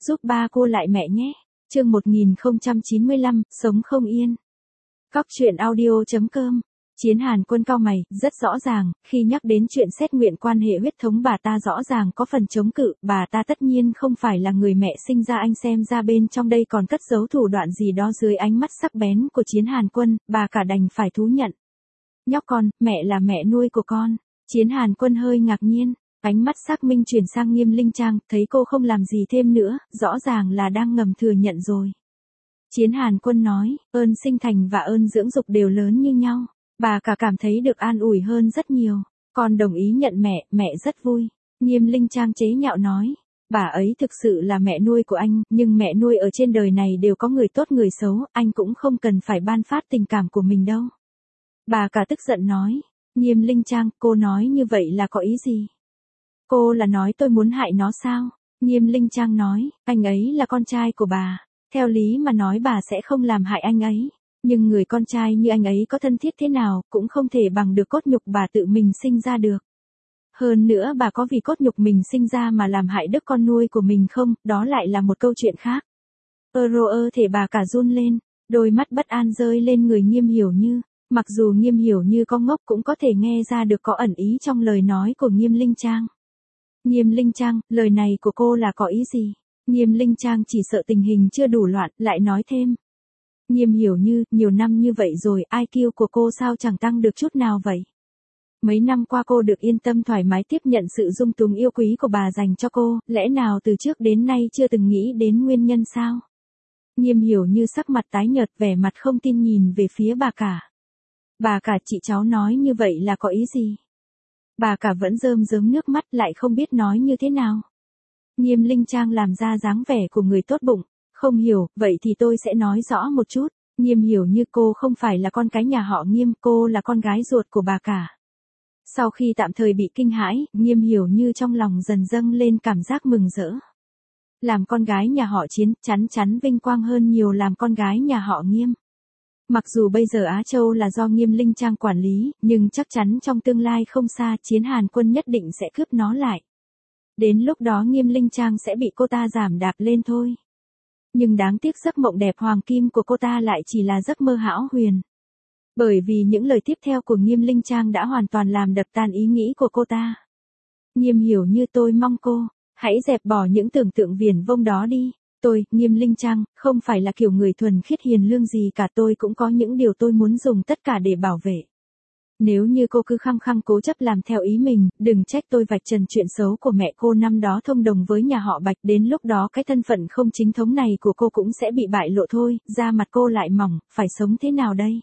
giúp ba cô lại mẹ nhé. Chương 1095, sống không yên. Cóc truyện audio.com. Chiến Hàn Quân cau mày, rất rõ ràng, khi nhắc đến chuyện xét nguyện quan hệ huyết thống bà ta rõ ràng có phần chống cự, bà ta tất nhiên không phải là người mẹ sinh ra anh, xem ra bên trong đây còn cất giấu thủ đoạn gì đó. Dưới ánh mắt sắc bén của Chiến Hàn Quân, bà cả đành phải thú nhận. Nhóc con, mẹ là mẹ nuôi của con. Chiến Hàn Quân hơi ngạc nhiên, ánh mắt xác minh chuyển sang Nghiêm Linh Trang, thấy cô không làm gì thêm nữa, rõ ràng là đang ngầm thừa nhận rồi. Chiến Hàn Quân nói, ơn sinh thành và ơn dưỡng dục đều lớn như nhau. Bà cả cảm thấy được an ủi hơn rất nhiều. Con đồng ý nhận mẹ rất vui. Nghiêm Linh Trang chế nhạo nói, bà ấy thực sự là mẹ nuôi của anh, nhưng mẹ nuôi ở trên đời này đều có người tốt người xấu, anh cũng không cần phải ban phát tình cảm của mình đâu. Bà cả tức giận nói, Nghiêm Linh Trang, cô nói như vậy là có ý gì? Cô là nói tôi muốn hại nó sao? Nghiêm Linh Trang nói, anh ấy là con trai của bà. Theo lý mà nói bà sẽ không làm hại anh ấy. Nhưng người con trai như anh ấy có thân thiết thế nào, cũng không thể bằng được cốt nhục bà tự mình sinh ra được. Hơn nữa bà có vì cốt nhục mình sinh ra mà làm hại đứa con nuôi của mình không, đó lại là một câu chuyện khác. Thể bà cả run lên, đôi mắt bất an rơi lên người Nghiêm Hiểu Như. Mặc dù Nghiêm Hiểu Như có ngốc cũng có thể nghe ra được có ẩn ý trong lời nói của Nghiêm Linh Trang. Nghiêm Linh Trang, lời này của cô là có ý gì? Nghiêm Linh Trang chỉ sợ tình hình chưa đủ loạn, lại nói thêm. Nghiêm Hiểu Như, nhiều năm như vậy rồi, IQ của cô sao chẳng tăng được chút nào vậy? Mấy năm qua cô được yên tâm thoải mái tiếp nhận sự dung túng yêu quý của bà dành cho cô, lẽ nào từ trước đến nay chưa từng nghĩ đến nguyên nhân sao? Nghiêm Hiểu Như sắc mặt tái nhợt, vẻ mặt không tin nhìn về phía bà cả. Bà cả, chị cháu nói như vậy là có ý gì? Bà cả vẫn rơm rớm nước mắt, lại không biết nói như thế nào. Nghiêm Linh Trang làm ra dáng vẻ của người tốt bụng. Không hiểu, vậy thì tôi sẽ nói rõ một chút. Nghiêm Hiểu Như, cô không phải là con cái nhà họ Nghiêm, cô là con gái ruột của bà cả. Sau khi tạm thời bị kinh hãi, Nghiêm Hiểu Như trong lòng dần dâng lên cảm giác mừng rỡ. Làm con gái nhà họ Chiến, chắn vinh quang hơn nhiều làm con gái nhà họ Nghiêm. Mặc dù bây giờ Á Châu là do Nghiêm Linh Trang quản lý, nhưng chắc chắn trong tương lai không xa, Chiến Hàn Quân nhất định sẽ cướp nó lại. Đến lúc đó Nghiêm Linh Trang sẽ bị cô ta giảm đạp lên thôi. Nhưng đáng tiếc giấc mộng đẹp hoàng kim của cô ta lại chỉ là giấc mơ hão huyền. Bởi vì những lời tiếp theo của Nghiêm Linh Trang đã hoàn toàn làm đập tan ý nghĩ của cô ta. Nghiêm Hiểu Như, tôi mong cô, hãy dẹp bỏ những tưởng tượng viển vông đó đi. Tôi, Nghiêm Linh Trang, không phải là kiểu người thuần khiết hiền lương gì cả, tôi cũng có những điều tôi muốn dùng tất cả để bảo vệ. Nếu như cô cứ khăng khăng cố chấp làm theo ý mình, đừng trách tôi vạch trần chuyện xấu của mẹ cô năm đó thông đồng với nhà họ Bạch, đến lúc đó cái thân phận không chính thống này của cô cũng sẽ bị bại lộ thôi, da mặt cô lại mỏng, phải sống thế nào đây?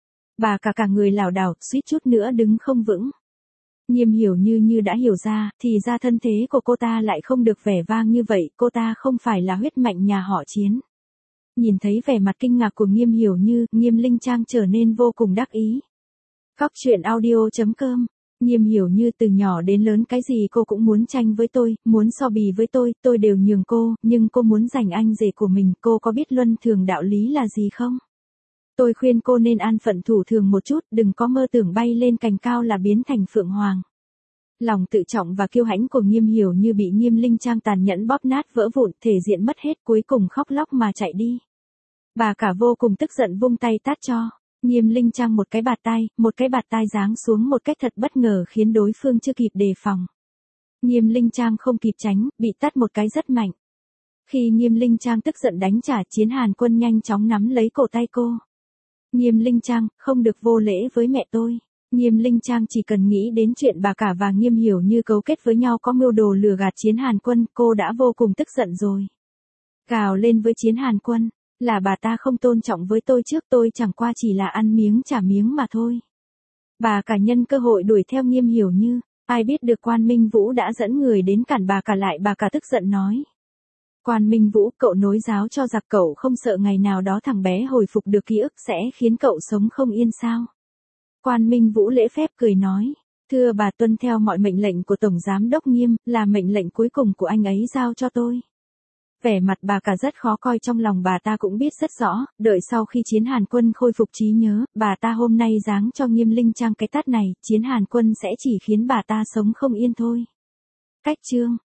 Bà cả người lảo đảo, suýt chút nữa đứng không vững. Nghiêm Hiểu Như đã hiểu ra, thì ra thân thế của cô ta lại không được vẻ vang như vậy, cô ta không phải là huyết mạch nhà họ Chiến. Nhìn thấy vẻ mặt kinh ngạc của Nghiêm Hiểu Như, Nghiêm Linh Trang trở nên vô cùng đắc ý. Cóc truyện audio.com. Nghiêm Hiểu Như, từ nhỏ đến lớn cái gì cô cũng muốn tranh với tôi, muốn so bì với tôi đều nhường cô, nhưng cô muốn giành anh rể của mình, cô có biết luân thường đạo lý là gì không? Tôi khuyên cô nên an phận thủ thường một chút, đừng có mơ tưởng bay lên cành cao là biến thành phượng hoàng. Lòng tự trọng và kiêu hãnh của Nghiêm Hiểu Như bị Nghiêm Linh Trang tàn nhẫn bóp nát vỡ vụn, thể diện mất hết, cuối cùng khóc lóc mà chạy đi. Bà cả vô cùng tức giận vung tay tát cho Nghiêm Linh Trang một cái bạt tai giáng xuống một cách thật bất ngờ khiến đối phương chưa kịp đề phòng. Nghiêm Linh Trang không kịp tránh, bị tát một cái rất mạnh. Khi Nghiêm Linh Trang tức giận đánh trả, Chiến Hàn Quân nhanh chóng nắm lấy cổ tay cô. Nghiêm Linh Trang, không được vô lễ với mẹ tôi. Nghiêm Linh Trang chỉ cần nghĩ đến chuyện bà cả và Nghiêm Hiểu Như cấu kết với nhau có mưu đồ lừa gạt Chiến Hàn Quân, cô đã vô cùng tức giận rồi. Gào lên với Chiến Hàn Quân, là bà ta không tôn trọng với tôi trước, tôi chẳng qua chỉ là ăn miếng trả miếng mà thôi. Bà cả nhân cơ hội đuổi theo Nghiêm Hiểu Như, ai biết được Quan Minh Vũ đã dẫn người đến cản bà cả lại, bà cả tức giận nói. Quan Minh Vũ, cậu nối giáo cho giặc, cậu không sợ ngày nào đó thằng bé hồi phục được ký ức sẽ khiến cậu sống không yên sao? Quan Minh Vũ lễ phép cười nói, thưa bà, tuân theo mọi mệnh lệnh của Tổng Giám đốc Nghiêm, là mệnh lệnh cuối cùng của anh ấy giao cho tôi. Vẻ mặt bà cả rất khó coi, trong lòng bà ta cũng biết rất rõ, đợi sau khi Chiến Hàn Quân khôi phục trí nhớ, bà ta hôm nay giáng cho Nghiêm Linh Trang cái tát này, Chiến Hàn Quân sẽ chỉ khiến bà ta sống không yên thôi. Cách chương